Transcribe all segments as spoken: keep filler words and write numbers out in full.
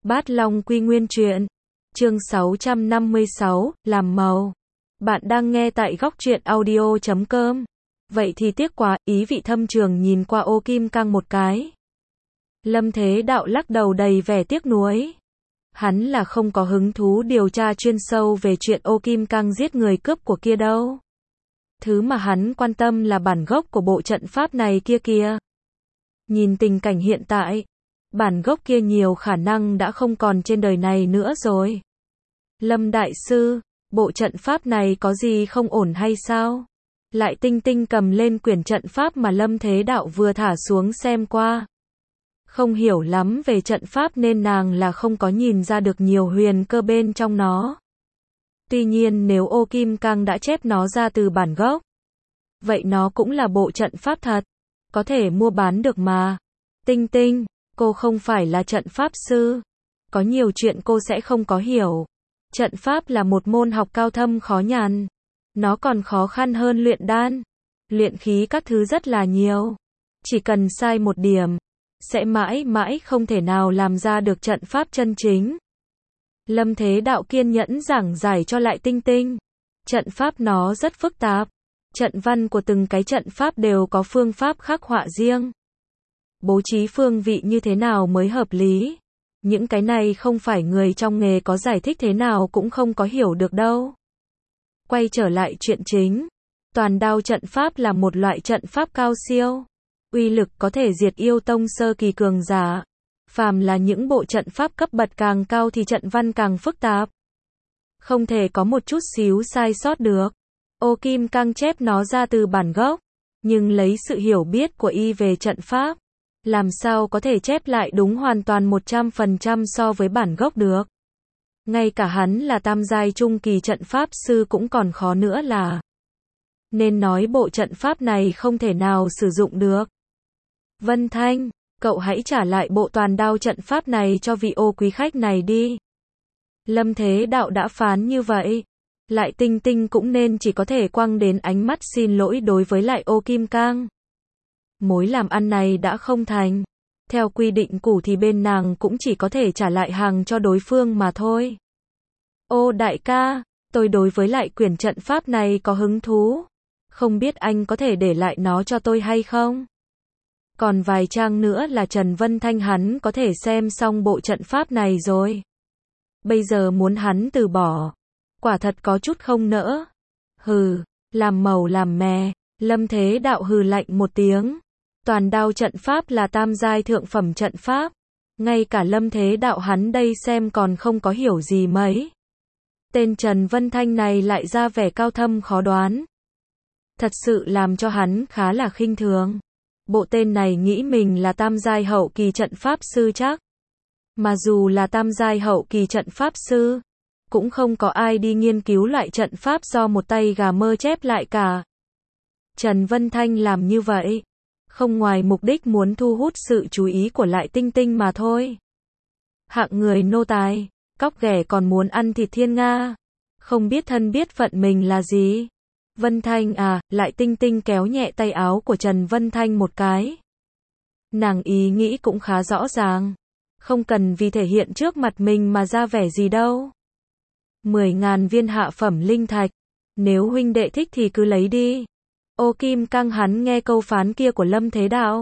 Bát Long Quy Nguyên Truyện, chương sáu trăm năm mươi sáu, làm màu. Bạn đang nghe tại góc truyện audio chấm com. Vậy thì tiếc quá, ý vị thâm trường nhìn qua Ô Kim Cang một cái. Lâm Thế Đạo lắc đầu đầy vẻ tiếc nuối. Hắn là không có hứng thú điều tra chuyên sâu về chuyện Ô Kim Cang giết người cướp của kia đâu. Thứ mà hắn quan tâm là bản gốc của bộ trận pháp này kia kìa. Nhìn tình cảnh hiện tại, bản gốc kia nhiều khả năng đã không còn trên đời này nữa rồi. Lâm Đại Sư, bộ trận pháp này có gì không ổn hay sao? Lại Tinh Tinh cầm lên quyển trận pháp mà Lâm Thế Đạo vừa thả xuống xem qua. Không hiểu lắm về trận pháp nên nàng là không có nhìn ra được nhiều huyền cơ bên trong nó. Tuy nhiên nếu Ô Kim Cang đã chép nó ra từ bản gốc, vậy nó cũng là bộ trận pháp thật, có thể mua bán được mà. Tinh Tinh, cô không phải là trận pháp sư, có nhiều chuyện cô sẽ không có hiểu. Trận pháp là một môn học cao thâm khó nhằn, nó còn khó khăn hơn luyện đan, luyện khí các thứ rất là nhiều. Chỉ cần sai một điểm, sẽ mãi mãi không thể nào làm ra được trận pháp chân chính. Lâm Thế Đạo kiên nhẫn giảng giải cho lại Tinh Tinh. Trận pháp nó rất phức tạp, trận văn của từng cái trận pháp đều có phương pháp khắc họa riêng. Bố trí phương vị như thế nào mới hợp lý, những cái này không phải người trong nghề có giải thích thế nào cũng không có hiểu được đâu. Quay trở lại chuyện chính, Toàn Đao trận pháp là một loại trận pháp cao siêu, uy lực có thể diệt yêu tông sơ kỳ cường giả. Phàm là những bộ trận pháp cấp bậc càng cao thì trận văn càng phức tạp, không thể có một chút xíu sai sót được. Ô Kim Cang chép nó ra từ bản gốc, nhưng lấy sự hiểu biết của y về trận pháp, làm sao có thể chép lại đúng hoàn toàn một trăm phần trăm so với bản gốc được. Ngay cả hắn là tam giai trung kỳ trận pháp sư cũng còn khó nữa là. Nên nói bộ trận pháp này không thể nào sử dụng được. Vân Thanh, cậu hãy trả lại bộ Toàn Đao trận pháp này cho vị Ô quý khách này đi. Lâm Thế Đạo đã phán như vậy, lại Tinh Tinh cũng nên chỉ có thể quăng đến ánh mắt xin lỗi đối với lại Ô Kim Cang. Mối làm ăn này đã không thành, theo quy định cũ thì bên nàng cũng chỉ có thể trả lại hàng cho đối phương mà thôi. Ô đại ca, tôi đối với lại quyển trận pháp này có hứng thú, không biết anh có thể để lại nó cho tôi hay không? Còn vài trang nữa là Trần Vân Thanh hắn có thể xem xong bộ trận pháp này rồi. Bây giờ muốn hắn từ bỏ, quả thật có chút không nỡ. Hừ, làm màu làm mè. Lâm Thế Đạo hừ lạnh một tiếng. Toàn Đao trận pháp là tam giai thượng phẩm trận pháp, ngay cả Lâm Thế Đạo hắn đây xem còn không có hiểu gì mấy. Tên Trần Vân Thanh này lại ra vẻ cao thâm khó đoán, thật sự làm cho hắn khá là khinh thường. Bộ tên này nghĩ mình là tam giai hậu kỳ trận pháp sư chắc. Mà dù là tam giai hậu kỳ trận pháp sư, cũng không có ai đi nghiên cứu loại trận pháp do một tay gà mơ chép lại cả. Trần Vân Thanh làm như vậy, không ngoài mục đích muốn thu hút sự chú ý của lại Tinh Tinh mà thôi. Hạng người nô tài, cóc ghẻ còn muốn ăn thịt thiên nga, không biết thân biết phận mình là gì. Vân Thanh à, lại Tinh Tinh kéo nhẹ tay áo của Trần Vân Thanh một cái. Nàng ý nghĩ cũng khá rõ ràng, không cần vì thể hiện trước mặt mình mà ra vẻ gì đâu. Mười ngàn viên hạ phẩm linh thạch, nếu huynh đệ thích thì cứ lấy đi. Ô Kim Cang hắn nghe câu phán kia của Lâm Thế Đạo,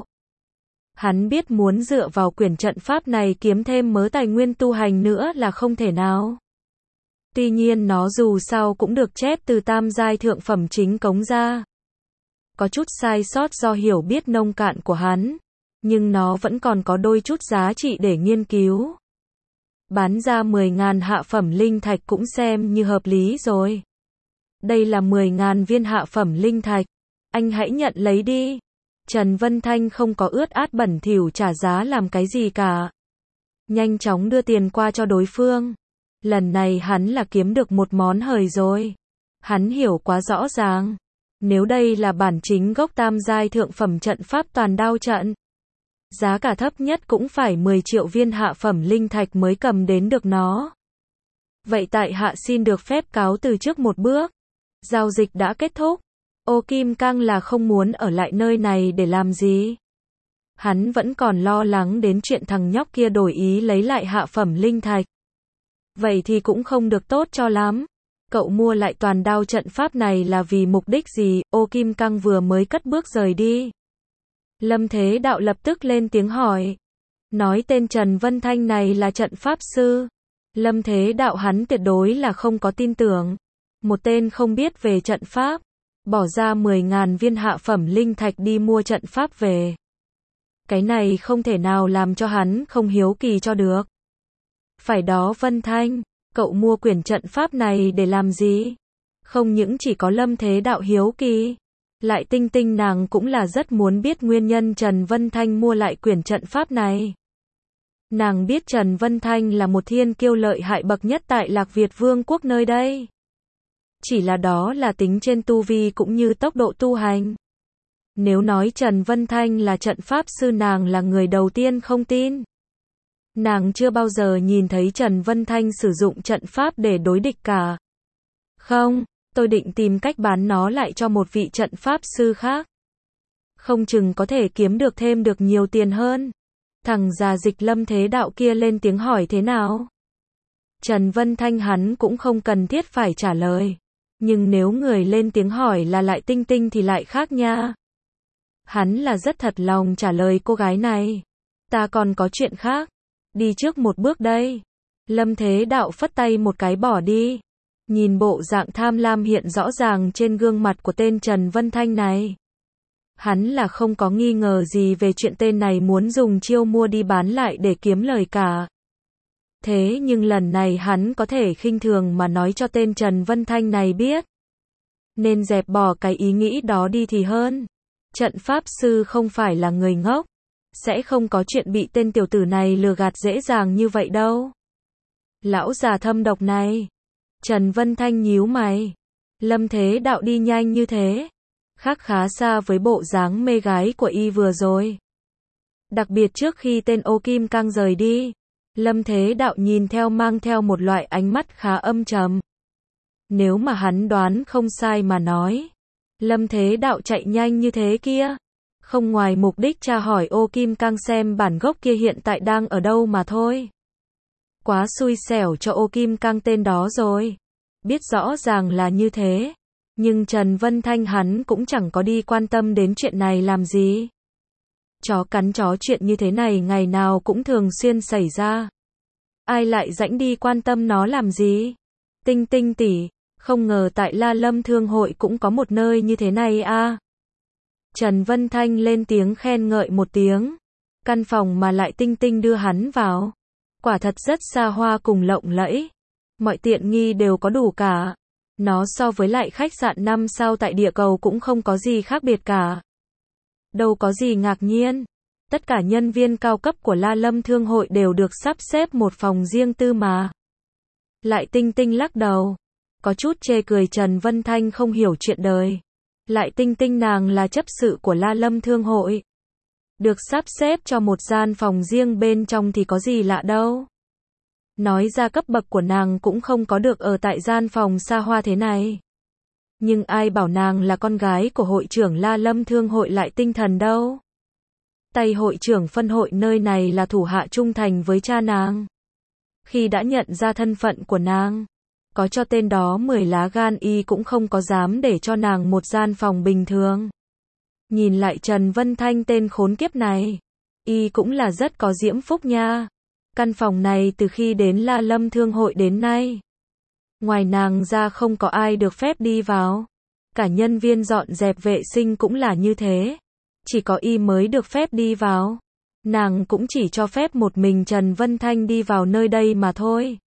hắn biết muốn dựa vào quyển trận pháp này kiếm thêm mớ tài nguyên tu hành nữa là không thể nào. Tuy nhiên nó dù sao cũng được chép từ tam giai thượng phẩm chính cống ra. Có chút sai sót do hiểu biết nông cạn của hắn, nhưng nó vẫn còn có đôi chút giá trị để nghiên cứu. Bán ra mười ngàn hạ phẩm linh thạch cũng xem như hợp lý rồi. Đây là mười ngàn viên hạ phẩm linh thạch, anh hãy nhận lấy đi. Trần Vân Thanh không có ướt át bẩn thỉu trả giá làm cái gì cả, nhanh chóng đưa tiền qua cho đối phương. Lần này hắn là kiếm được một món hời rồi. Hắn hiểu quá rõ ràng, nếu đây là bản chính gốc tam giai thượng phẩm trận pháp Toàn Đao trận, giá cả thấp nhất cũng phải mười triệu viên hạ phẩm linh thạch mới cầm đến được nó. Vậy tại hạ xin được phép cáo từ trước một bước. Giao dịch đã kết thúc. Ô Kim Cang là không muốn ở lại nơi này để làm gì? Hắn vẫn còn lo lắng đến chuyện thằng nhóc kia đổi ý lấy lại hạ phẩm linh thạch. Vậy thì cũng không được tốt cho lắm. Cậu mua lại toàn đao trận pháp này là vì mục đích gì? Ô Kim Cang vừa mới cất bước rời đi. Lâm Thế Đạo lập tức lên tiếng hỏi. Nói tên Trần Vân Thanh này là trận pháp sư. Lâm Thế Đạo hắn tuyệt đối là không có tin tưởng. Một tên không biết về trận pháp. Bỏ ra mười ngàn viên hạ phẩm linh thạch đi mua trận pháp về. Cái này không thể nào làm cho hắn không hiếu kỳ cho được. Phải đó Vân Thanh, cậu mua quyển trận pháp này để làm gì? Không những chỉ có Lâm Thế Đạo hiếu kỳ, lại Tinh Tinh nàng cũng là rất muốn biết nguyên nhân Trần Vân Thanh mua lại quyển trận pháp này. Nàng biết Trần Vân Thanh là một thiên kiêu lợi hại bậc nhất tại Lạc Việt Vương quốc nơi đây. Chỉ là đó là tính trên tu vi cũng như tốc độ tu hành. Nếu nói Trần Vân Thanh là trận pháp sư nàng là người đầu tiên không tin. Nàng chưa bao giờ nhìn thấy Trần Vân Thanh sử dụng trận pháp để đối địch cả. Không, tôi định tìm cách bán nó lại cho một vị trận pháp sư khác. Không chừng có thể kiếm được thêm được nhiều tiền hơn. Thằng già Dịch Lâm Thế Đạo kia lên tiếng hỏi thế nào? Trần Vân Thanh hắn cũng không cần thiết phải trả lời. Nhưng nếu người lên tiếng hỏi là lại Tinh Tinh thì lại khác nha. Hắn là rất thật lòng trả lời cô gái này. Ta còn có chuyện khác. Đi trước một bước đây. Lâm Thế Đạo phất tay một cái bỏ đi. Nhìn bộ dạng tham lam hiện rõ ràng trên gương mặt của tên Trần Vân Thanh này. Hắn là không có nghi ngờ gì về chuyện tên này muốn dùng chiêu mua đi bán lại để kiếm lời cả. Thế nhưng lần này hắn có thể khinh thường mà nói cho tên Trần Vân Thanh này biết. Nên dẹp bỏ cái ý nghĩ đó đi thì hơn. Trận pháp sư không phải là người ngốc. Sẽ không có chuyện bị tên tiểu tử này lừa gạt dễ dàng như vậy đâu. Lão già thâm độc này. Trần Vân Thanh nhíu mày. Lâm Thế Đạo đi nhanh như thế. Khác khá xa với bộ dáng mê gái của y vừa rồi. Đặc biệt trước khi tên Ô Kim Cang rời đi. Lâm Thế Đạo nhìn theo mang theo một loại ánh mắt khá âm trầm. Nếu mà hắn đoán không sai mà nói. Lâm Thế Đạo chạy nhanh như thế kia. Không ngoài mục đích tra hỏi Ô Kim Cang xem bản gốc kia hiện tại đang ở đâu mà thôi. Quá xui xẻo cho Ô Kim Cang tên đó rồi. Biết rõ ràng là như thế. Nhưng Trần Vân Thanh hắn cũng chẳng có đi quan tâm đến chuyện này làm gì. Chó cắn chó chuyện như thế này ngày nào cũng thường xuyên xảy ra. Ai lại rảnh đi quan tâm nó làm gì? Tinh Tinh tỷ, không ngờ tại La Lâm Thương hội cũng có một nơi như thế này à. Trần Vân Thanh lên tiếng khen ngợi một tiếng. Căn phòng mà lại Tinh Tinh đưa hắn vào. Quả thật rất xa hoa cùng lộng lẫy. Mọi tiện nghi đều có đủ cả. Nó so với lại khách sạn năm sao tại địa cầu cũng không có gì khác biệt cả. Đâu có gì ngạc nhiên. Tất cả nhân viên cao cấp của La Lâm Thương hội đều được sắp xếp một phòng riêng tư mà. Lại Tinh Tinh lắc đầu. Có chút chê cười Trần Vân Thanh không hiểu chuyện đời. Lại Tinh Tinh nàng là chấp sự của La Lâm Thương hội. Được sắp xếp cho một gian phòng riêng bên trong thì có gì lạ đâu. Nói ra cấp bậc của nàng cũng không có được ở tại gian phòng xa hoa thế này. Nhưng ai bảo nàng là con gái của hội trưởng La Lâm Thương hội lại tinh thần đâu. Tay hội trưởng phân hội nơi này là thủ hạ trung thành với cha nàng. Khi đã nhận ra thân phận của nàng, có cho tên đó mười lá gan y cũng không có dám để cho nàng một gian phòng bình thường. Nhìn lại Trần Vân Thanh tên khốn kiếp này, y cũng là rất có diễm phúc nha. Căn phòng này từ khi đến La Lâm Thương hội đến nay, ngoài nàng ra không có ai được phép đi vào. Cả nhân viên dọn dẹp vệ sinh cũng là như thế. Chỉ có y mới được phép đi vào. Nàng cũng chỉ cho phép một mình Trần Vân Thanh đi vào nơi đây mà thôi.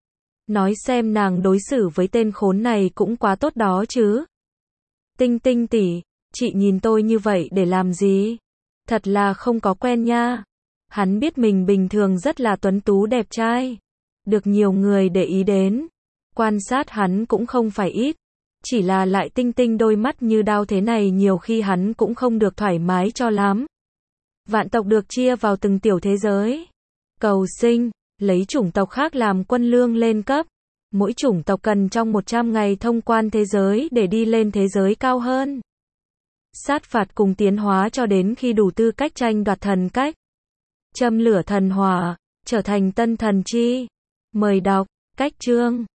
Nói xem nàng đối xử với tên khốn này cũng quá tốt đó chứ. Tinh Tinh tỷ, chị nhìn tôi như vậy để làm gì? Thật là không có quen nha. Hắn biết mình bình thường rất là tuấn tú đẹp trai. Được nhiều người để ý đến. Quan sát hắn cũng không phải ít. Chỉ là lại Tinh Tinh đôi mắt như đao thế này nhiều khi hắn cũng không được thoải mái cho lắm. Vạn tộc được chia vào từng tiểu thế giới. Cầu sinh, lấy chủng tộc khác làm quân lương lên cấp. Mỗi chủng tộc cần trong một trăm ngày thông quan thế giới để đi lên thế giới cao hơn. sát phạt cùng tiến hóa cho đến khi đủ tư cách tranh đoạt thần cách. Châm lửa thần hỏa, trở thành tân thần chi. Mời đọc, cách chương.